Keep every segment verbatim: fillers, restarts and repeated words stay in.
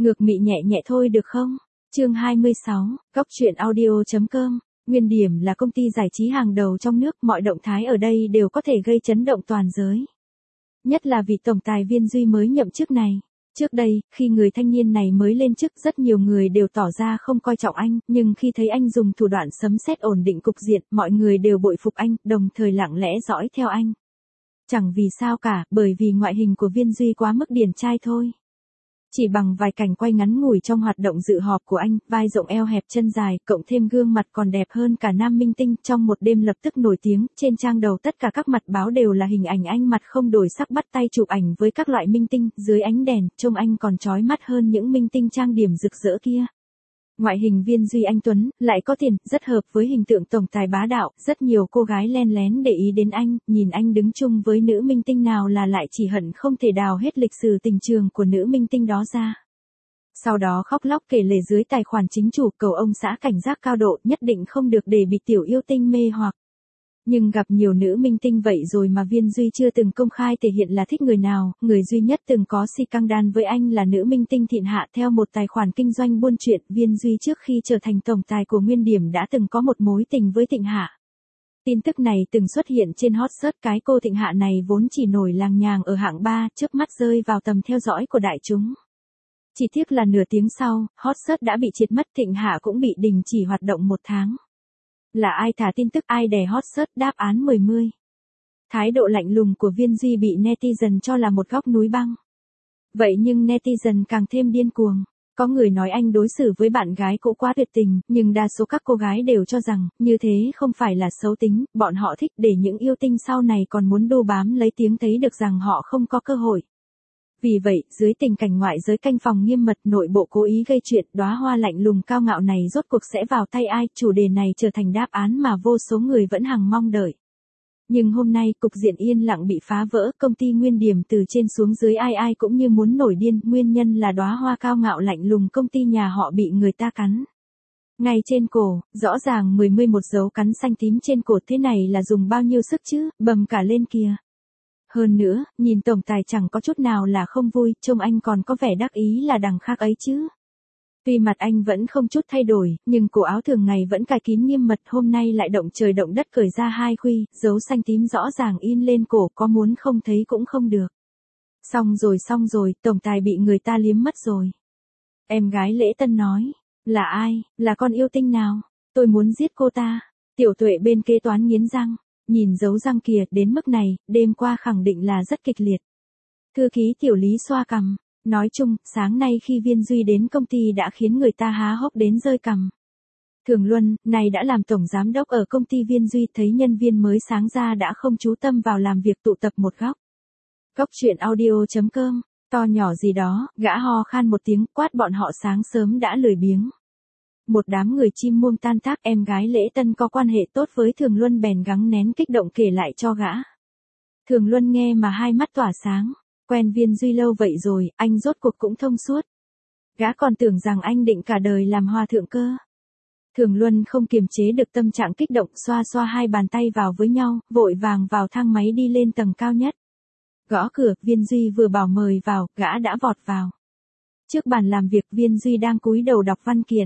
Ngược mị nhẹ nhẹ thôi được không? Chương hai mươi sáu, Góc truyện audio.com. Nguyên Điểm là công ty giải trí hàng đầu trong nước, mọi động thái ở đây đều có thể gây chấn động toàn giới. Nhất là vị tổng tài Viên Duy mới nhậm chức này. Trước đây, khi người thanh niên này mới lên chức, rất nhiều người đều tỏ ra không coi trọng anh, nhưng khi thấy anh dùng thủ đoạn sấm sét ổn định cục diện, mọi người đều bội phục anh, đồng thời lặng lẽ dõi theo anh. Chẳng vì sao cả, bởi vì ngoại hình của Viên Duy quá mức điển trai thôi. Chỉ bằng vài cảnh quay ngắn ngủi trong hoạt động dự họp của anh, vai rộng eo hẹp chân dài, cộng thêm gương mặt còn đẹp hơn cả nam minh tinh, trong một đêm lập tức nổi tiếng, trên trang đầu tất cả các mặt báo đều là hình ảnh anh mặt không đổi sắc bắt tay chụp ảnh với các loại minh tinh, dưới ánh đèn, trông anh còn chói mắt hơn những minh tinh trang điểm rực rỡ kia. Ngoại hình Viên Duy anh tuấn, lại có tiền, rất hợp với hình tượng tổng tài bá đạo, rất nhiều cô gái len lén để ý đến anh, nhìn anh đứng chung với nữ minh tinh nào là lại chỉ hận không thể đào hết lịch sử tình trường của nữ minh tinh đó ra. Sau đó khóc lóc kể lể dưới tài khoản chính chủ, cầu ông xã cảnh giác cao độ, nhất định không được để bị tiểu yêu tinh mê hoặc. Nhưng gặp nhiều nữ minh tinh vậy rồi mà Viên Duy chưa từng công khai thể hiện là thích người nào, người duy nhất từng có si căng đan với anh là nữ minh tinh Thiện Hạ. Theo một tài khoản kinh doanh buôn chuyện, Viên Duy trước khi trở thành tổng tài của Nguyên Điểm đã từng có một mối tình với Thịnh Hạ. Tin tức này từng xuất hiện trên hot search, cái cô Thịnh Hạ này vốn chỉ nổi làng nhàng ở hạng ba, trước mắt rơi vào tầm theo dõi của đại chúng. Chỉ tiếc là nửa tiếng sau, hot search đã bị triệt mất, Thịnh Hạ cũng bị đình chỉ hoạt động một tháng. Là ai thả tin tức, ai đè hot search, đáp án mười mươi. Thái độ lạnh lùng của Viên Duy bị netizen cho là một góc núi băng. Vậy nhưng netizen càng thêm điên cuồng. Có người nói anh đối xử với bạn gái cũ quá tuyệt tình, nhưng đa số các cô gái đều cho rằng, như thế không phải là xấu tính, bọn họ thích để những yêu tinh sau này còn muốn đu bám lấy tiếng thấy được rằng họ không có cơ hội. Vì vậy, dưới tình cảnh ngoại giới canh phòng nghiêm mật, nội bộ cố ý gây chuyện, đóa hoa lạnh lùng cao ngạo này rốt cuộc sẽ vào tay ai, chủ đề này trở thành đáp án mà vô số người vẫn hằng mong đợi. Nhưng hôm nay, cục diện yên lặng bị phá vỡ, công ty Nguyên Điểm từ trên xuống dưới ai ai cũng như muốn nổi điên, nguyên nhân là đóa hoa cao ngạo lạnh lùng công ty nhà họ bị người ta cắn. Ngay trên cổ, rõ ràng mười mươi một dấu cắn xanh tím trên cổ, thế này là dùng bao nhiêu sức chứ, bầm cả lên kìa. Hơn nữa, nhìn tổng tài chẳng có chút nào là không vui, trông anh còn có vẻ đắc ý là đằng khác ấy chứ. Tuy mặt anh vẫn không chút thay đổi, nhưng cổ áo thường ngày vẫn cài kín nghiêm mật, hôm nay lại động trời động đất cởi ra hai khuy, dấu xanh tím rõ ràng in lên cổ, có muốn không thấy cũng không được. Xong rồi xong rồi, tổng tài bị người ta liếm mất rồi. Em gái Lễ Tân nói, là ai, là con yêu tinh nào, tôi muốn giết cô ta. Tiểu Tuệ bên kế toán nghiến răng. Nhìn dấu răng kìa, đến mức này, đêm qua khẳng định là rất kịch liệt. Thư ký Tiểu Lý xoa cằm, nói chung, sáng nay khi Viên Duy đến công ty đã khiến người ta há hốc đến rơi cằm. Thường Luân, này đã làm tổng giám đốc ở công ty Viên Duy, thấy nhân viên mới sáng ra đã không chú tâm vào làm việc, tụ tập một góc. Góc truyện audio.com, to nhỏ gì đó, gã ho khan một tiếng, quát bọn họ sáng sớm đã lười biếng. Một đám người chim muông tan tác, em gái Lễ Tân có quan hệ tốt với Thường Luân bèn gắng nén kích động kể lại cho gã. Thường Luân nghe mà hai mắt tỏa sáng, quen Viên Duy lâu vậy rồi, anh rốt cuộc cũng thông suốt. Gã còn tưởng rằng anh định cả đời làm hòa thượng cơ. Thường Luân không kiềm chế được tâm trạng kích động, xoa xoa hai bàn tay vào với nhau, vội vàng vào thang máy đi lên tầng cao nhất. Gõ cửa, Viên Duy vừa bảo mời vào, gã đã vọt vào. Trước bàn làm việc, Viên Duy đang cúi đầu đọc văn kiện.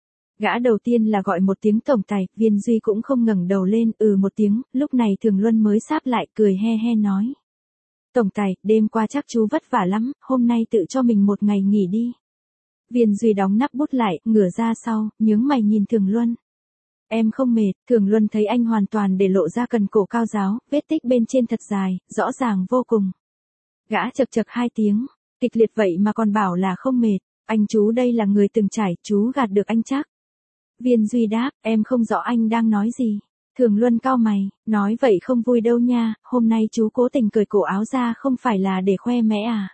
Gã đầu tiên là gọi một tiếng tổng tài, Viên Duy cũng không ngẩng đầu lên, ừ một tiếng, lúc này Thường Luân mới sáp lại, cười he he nói. Tổng tài, đêm qua chắc chú vất vả lắm, hôm nay tự cho mình một ngày nghỉ đi. Viên Duy đóng nắp bút lại, ngửa ra sau, nhướng mày nhìn Thường Luân. Em không mệt, Thường Luân thấy anh hoàn toàn để lộ ra cần cổ cao ráo, vết tích bên trên thật dài, rõ ràng vô cùng. Gã chật chật hai tiếng, kịch liệt vậy mà còn bảo là không mệt, anh chú đây là người từng trải, chú gạt được anh chắc. Viên Duy đáp, em không rõ anh đang nói gì. Thường Luân cau mày, nói vậy không vui đâu nha, hôm nay chú cố tình cởi cổ áo ra không phải là để khoe mẽ à?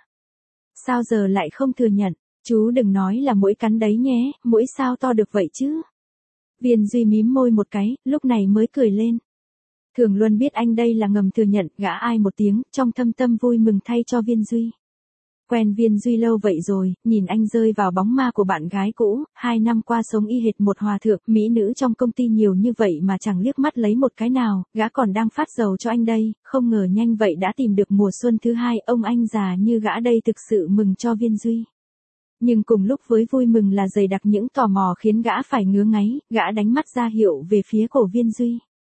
Sao giờ lại không thừa nhận, chú đừng nói là mũi cắn đấy nhé, mũi sao to được vậy chứ? Viên Duy mím môi một cái, lúc này mới cười lên. Thường Luân biết anh đây là ngầm thừa nhận, gã ai một tiếng, trong thâm tâm vui mừng thay cho Viên Duy. Quen Viên Duy lâu vậy rồi, nhìn anh rơi vào bóng ma của bạn gái cũ, hai năm qua sống y hệt một hòa thượng, mỹ nữ trong công ty nhiều như vậy mà chẳng liếc mắt lấy một cái nào, gã còn đang phát dầu cho anh đây, không ngờ nhanh vậy đã tìm được mùa xuân thứ hai, ông anh già như gã đây thực sự mừng cho Viên Duy. Nhưng cùng lúc với vui mừng là dày đặc những tò mò khiến gã phải ngứa ngáy, gã đánh mắt ra hiệu về phía cổ Viên Duy.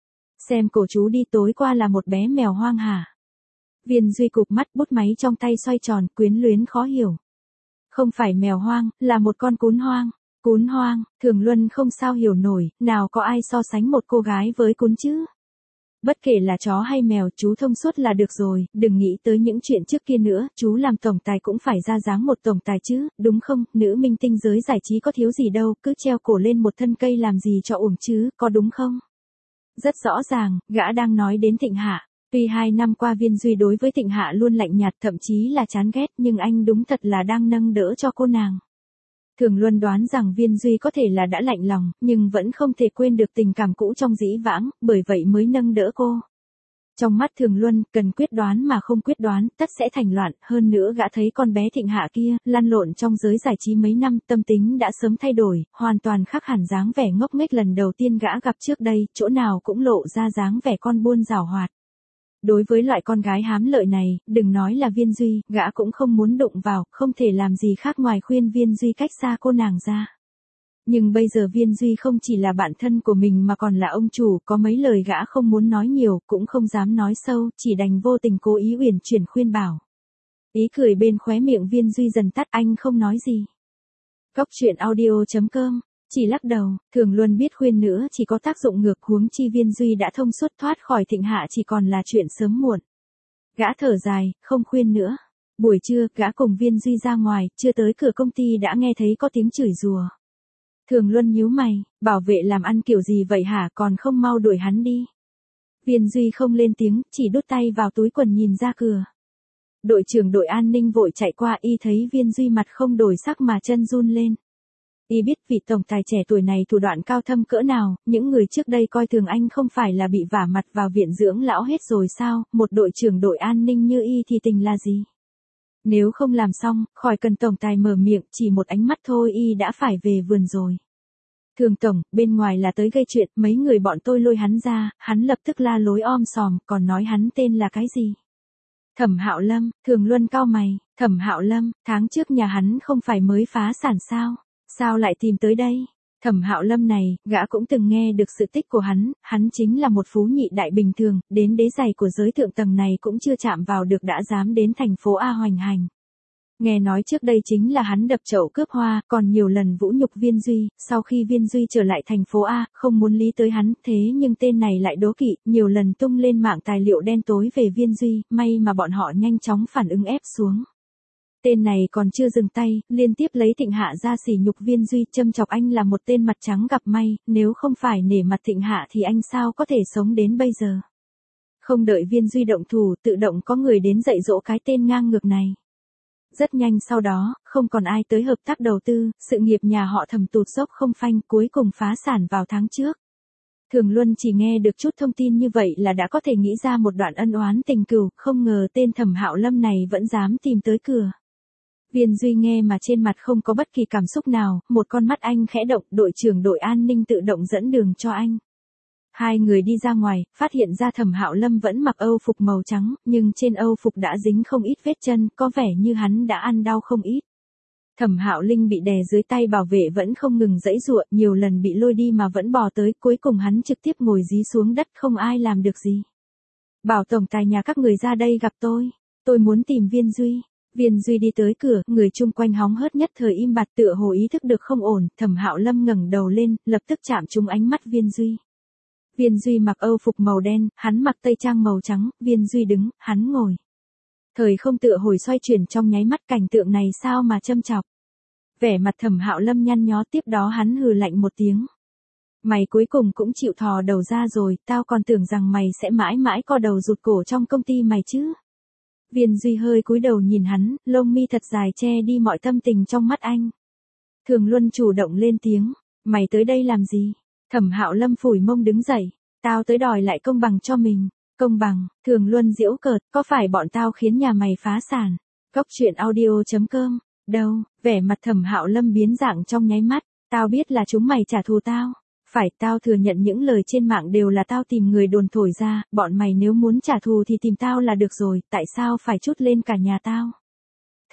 Xem cổ chú đi, tối qua là một bé mèo hoang hả? Viên Duy cụp mắt, bút máy trong tay xoay tròn, quyến luyến khó hiểu. Không phải mèo hoang, là một con cún hoang. Cún hoang, Thường Luân không sao hiểu nổi, nào có ai so sánh một cô gái với cún chứ? Bất kể là chó hay mèo, chú thông suốt là được rồi, đừng nghĩ tới những chuyện trước kia nữa, chú làm tổng tài cũng phải ra dáng một tổng tài chứ, đúng không? Nữ minh tinh giới giải trí có thiếu gì đâu, cứ treo cổ lên một thân cây làm gì cho uổng chứ, có đúng không? Rất rõ ràng, gã đang nói đến Thịnh Hạ. Tuy hai năm qua Viên Duy đối với Thịnh Hạ luôn lạnh nhạt, thậm chí là chán ghét, nhưng anh đúng thật là đang nâng đỡ cho cô nàng. Thường Luân đoán rằng Viên Duy có thể là đã lạnh lòng, nhưng vẫn không thể quên được tình cảm cũ trong dĩ vãng, bởi vậy mới nâng đỡ cô. Trong mắt Thường Luân, cần quyết đoán mà không quyết đoán, tất sẽ thành loạn, hơn nữa gã thấy con bé Thịnh Hạ kia, lăn lộn trong giới giải trí mấy năm, tâm tính đã sớm thay đổi, hoàn toàn khác hẳn dáng vẻ ngốc nghếch lần đầu tiên gã gặp trước đây, chỗ nào cũng lộ ra dáng vẻ con buôn giảo hoạt. Đối với loại con gái hám lợi này, đừng nói là Viên Duy, gã cũng không muốn đụng vào, không thể làm gì khác ngoài khuyên Viên Duy cách xa cô nàng ra. Nhưng bây giờ Viên Duy không chỉ là bạn thân của mình mà còn là ông chủ, có mấy lời gã không muốn nói nhiều, cũng không dám nói sâu, chỉ đành vô tình cố ý uyển chuyển khuyên bảo. Ý cười bên khóe miệng Viên Duy dần tắt, anh không nói gì. Góc truyện audio chấm com, chỉ lắc đầu, Thường Luân biết khuyên nữa chỉ có tác dụng ngược, huống chi Viên Duy đã thông suốt thoát khỏi Thịnh Hạ chỉ còn là chuyện sớm muộn. Gã thở dài, không khuyên nữa. Buổi trưa, gã cùng Viên Duy ra ngoài, chưa tới cửa công ty đã nghe thấy có tiếng chửi rủa. Thường Luân nhíu mày, bảo vệ làm ăn kiểu gì vậy hả, còn không mau đuổi hắn đi. Viên Duy không lên tiếng, chỉ đút tay vào túi quần nhìn ra cửa. Đội trưởng đội an ninh vội chạy qua, y thấy Viên Duy mặt không đổi sắc mà chân run lên. Y biết vị tổng tài trẻ tuổi này thủ đoạn cao thâm cỡ nào, những người trước đây coi thường anh không phải là bị vả mặt vào viện dưỡng lão hết rồi sao, một đội trưởng đội an ninh như y thì tình là gì? Nếu không làm xong, khỏi cần tổng tài mở miệng, chỉ một ánh mắt thôi y đã phải về vườn rồi. Thường tổng, bên ngoài là tới gây chuyện, mấy người bọn tôi lôi hắn ra, hắn lập tức la lối om sòm, còn nói hắn tên là cái gì? Thẩm Hạo Lâm. Thường Luân cau mày, Thẩm Hạo Lâm, tháng trước nhà hắn không phải mới phá sản sao? Sao lại tìm tới đây? Thẩm Hạo Lâm này, gã cũng từng nghe được sự tích của hắn, hắn chính là một phú nhị đại bình thường, đến đế giày của giới thượng tầng này cũng chưa chạm vào được đã dám đến thành phố A hoành hành. Nghe nói trước đây chính là hắn đập chậu cướp hoa, còn nhiều lần vũ nhục Viên Duy, sau khi Viên Duy trở lại thành phố A, không muốn lý tới hắn, thế nhưng tên này lại đố kỵ, nhiều lần tung lên mạng tài liệu đen tối về Viên Duy, may mà bọn họ nhanh chóng phản ứng ép xuống. Tên này còn chưa dừng tay, liên tiếp lấy Thịnh Hạ ra sỉ nhục Viên Duy, châm chọc anh là một tên mặt trắng gặp may, nếu không phải nể mặt Thịnh Hạ thì anh sao có thể sống đến bây giờ. Không đợi Viên Duy động thủ, tự động có người đến dạy dỗ cái tên ngang ngược này. Rất nhanh sau đó, không còn ai tới hợp tác đầu tư, sự nghiệp nhà họ Thẩm tụt dốc không phanh, cuối cùng phá sản vào tháng trước. Thường Luân chỉ nghe được chút thông tin như vậy là đã có thể nghĩ ra một đoạn ân oán tình cừu, không ngờ tên Thẩm Hạo Lâm này vẫn dám tìm tới cửa. Viên Duy nghe mà trên mặt không có bất kỳ cảm xúc nào, một con mắt anh khẽ động, đội trưởng đội an ninh tự động dẫn đường cho anh. Hai người đi ra ngoài, phát hiện ra Thẩm Hạo Lâm vẫn mặc âu phục màu trắng, nhưng trên âu phục đã dính không ít vết chân, có vẻ như hắn đã ăn đau không ít. Thẩm Hạo Linh bị đè dưới tay bảo vệ vẫn không ngừng giãy giụa, nhiều lần bị lôi đi mà vẫn bò tới, cuối cùng hắn trực tiếp ngồi dí xuống đất, không ai làm được gì. Bảo tổng tài nhà các người ra đây gặp tôi, tôi muốn tìm Viên Duy. Viên Duy đi tới cửa, người chung quanh hóng hớt nhất thời im bặt, tựa hồ ý thức được không ổn, Thẩm Hạo Lâm ngẩng đầu lên, lập tức chạm trúng ánh mắt Viên Duy. Viên Duy mặc âu phục màu đen, hắn mặc tây trang màu trắng, Viên Duy đứng, hắn ngồi. Thời không tựa hồi xoay chuyển trong nháy mắt, cảnh tượng này sao mà châm chọc. Vẻ mặt Thẩm Hạo Lâm nhăn nhó, tiếp đó hắn hừ lạnh một tiếng. Mày cuối cùng cũng chịu thò đầu ra rồi, tao còn tưởng rằng mày sẽ mãi mãi co đầu rụt cổ trong công ty mày chứ. Viên Duy hơi cúi đầu nhìn hắn, lông mi thật dài che đi mọi tâm tình trong mắt anh. Thường Luân chủ động lên tiếng, mày tới đây làm gì? Thẩm Hạo Lâm phủi mông đứng dậy, tao tới đòi lại công bằng cho mình. Công bằng? Thường Luân giễu cợt, có phải bọn tao khiến nhà mày phá sản? Góc truyện audio chấm com. Đâu? Vẻ mặt Thẩm Hạo Lâm biến dạng trong nháy mắt, tao biết là chúng mày trả thù tao. Phải, tao thừa nhận những lời trên mạng đều là tao tìm người đồn thổi ra, bọn mày nếu muốn trả thù thì tìm tao là được rồi, tại sao phải trút lên cả nhà tao?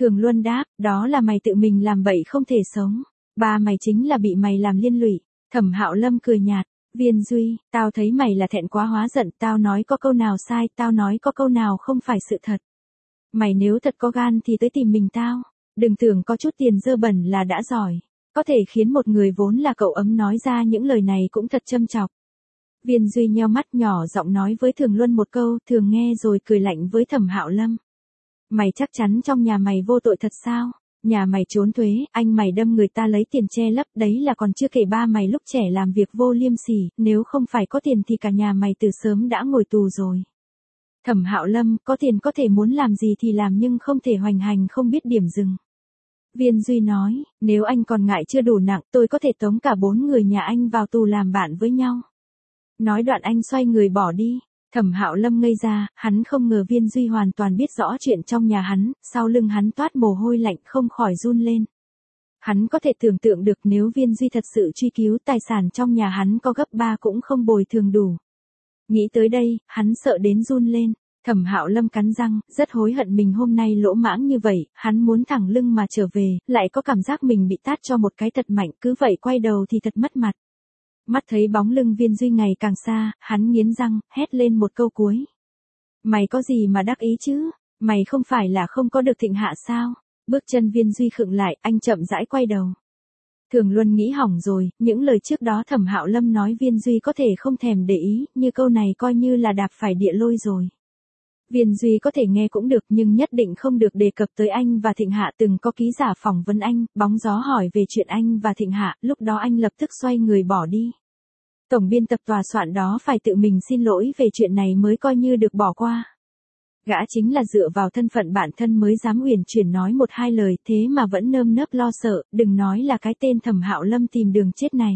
Thường Luân đáp, đó là mày tự mình làm bậy không thể sống. Ba mày chính là bị mày làm liên lụy. Thẩm Hạo Lâm cười nhạt, Viên Duy, tao thấy mày là thẹn quá hóa giận, tao nói có câu nào sai, tao nói có câu nào không phải sự thật. Mày nếu thật có gan thì tới tìm mình tao, đừng tưởng có chút tiền dơ bẩn là đã giỏi. Có thể khiến một người vốn là cậu ấm nói ra những lời này cũng thật châm chọc. Viên Duy nheo mắt nhỏ giọng nói với Thường Luân một câu, Thường nghe rồi cười lạnh với Thẩm Hạo Lâm. Mày chắc chắn trong nhà mày vô tội thật sao? Nhà mày trốn thuế, anh mày đâm người ta lấy tiền che lấp, đấy là còn chưa kể ba mày lúc trẻ làm việc vô liêm sỉ, nếu không phải có tiền thì cả nhà mày từ sớm đã ngồi tù rồi. Thẩm Hạo Lâm, có tiền có thể muốn làm gì thì làm nhưng không thể hoành hành không biết điểm dừng. Viên Duy nói, nếu anh còn ngại chưa đủ nặng, tôi có thể tống cả bốn người nhà anh vào tù làm bạn với nhau. Nói đoạn anh xoay người bỏ đi. Thẩm Hạo Lâm ngây ra, hắn không ngờ Viên Duy hoàn toàn biết rõ chuyện trong nhà hắn, sau lưng hắn toát mồ hôi lạnh không khỏi run lên. Hắn có thể tưởng tượng được nếu Viên Duy thật sự truy cứu tài sản trong nhà hắn có gấp ba cũng không bồi thường đủ. Nghĩ tới đây, hắn sợ đến run lên. Thẩm Hạo Lâm cắn răng, rất hối hận mình hôm nay lỗ mãng như vậy, hắn muốn thẳng lưng mà trở về, lại có cảm giác mình bị tát cho một cái thật mạnh, cứ vậy quay đầu thì thật mất mặt. Mắt thấy bóng lưng Viên Duy ngày càng xa, hắn nghiến răng, hét lên một câu cuối. Mày có gì mà đắc ý chứ? Mày không phải là không có được thịnh hạ sao? Bước chân Viên Duy khựng lại, anh chậm rãi quay đầu. Thường Luân nghĩ hỏng rồi, những lời trước đó Thẩm Hạo Lâm nói Viên Duy có thể không thèm để ý, như câu này coi như là đạp phải địa lôi rồi. Viên Duy có thể nghe cũng được nhưng nhất định không được đề cập tới anh và Thịnh Hạ. Từng có ký giả phỏng vấn anh, bóng gió hỏi về chuyện anh và Thịnh Hạ, lúc đó anh lập tức xoay người bỏ đi. Tổng biên tập tòa soạn đó phải tự mình xin lỗi về chuyện này mới coi như được bỏ qua. Gã chính là dựa vào thân phận bản thân mới dám uyển chuyển nói một hai lời, thế mà vẫn nơm nớp lo sợ, đừng nói là cái tên Thẩm Hạo Lâm tìm đường chết này.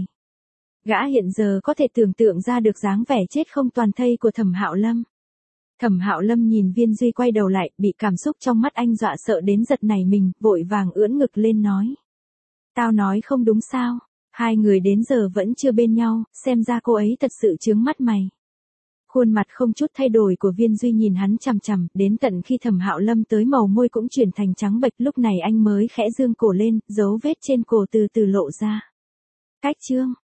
Gã hiện giờ có thể tưởng tượng ra được dáng vẻ chết không toàn thây của Thẩm Hạo Lâm. Thẩm Hạo Lâm nhìn Viên Duy quay đầu lại, bị cảm xúc trong mắt anh dọa sợ đến giật nảy mình, vội vàng ưỡn ngực lên nói. Tao nói không đúng sao? Hai người đến giờ vẫn chưa bên nhau, xem ra cô ấy thật sự chướng mắt mày. Khuôn mặt không chút thay đổi của Viên Duy nhìn hắn chằm chằm, đến tận khi Thẩm Hạo Lâm tới màu môi cũng chuyển thành trắng bệch, lúc này anh mới khẽ dương cổ lên, dấu vết trên cổ từ từ lộ ra. Cách chương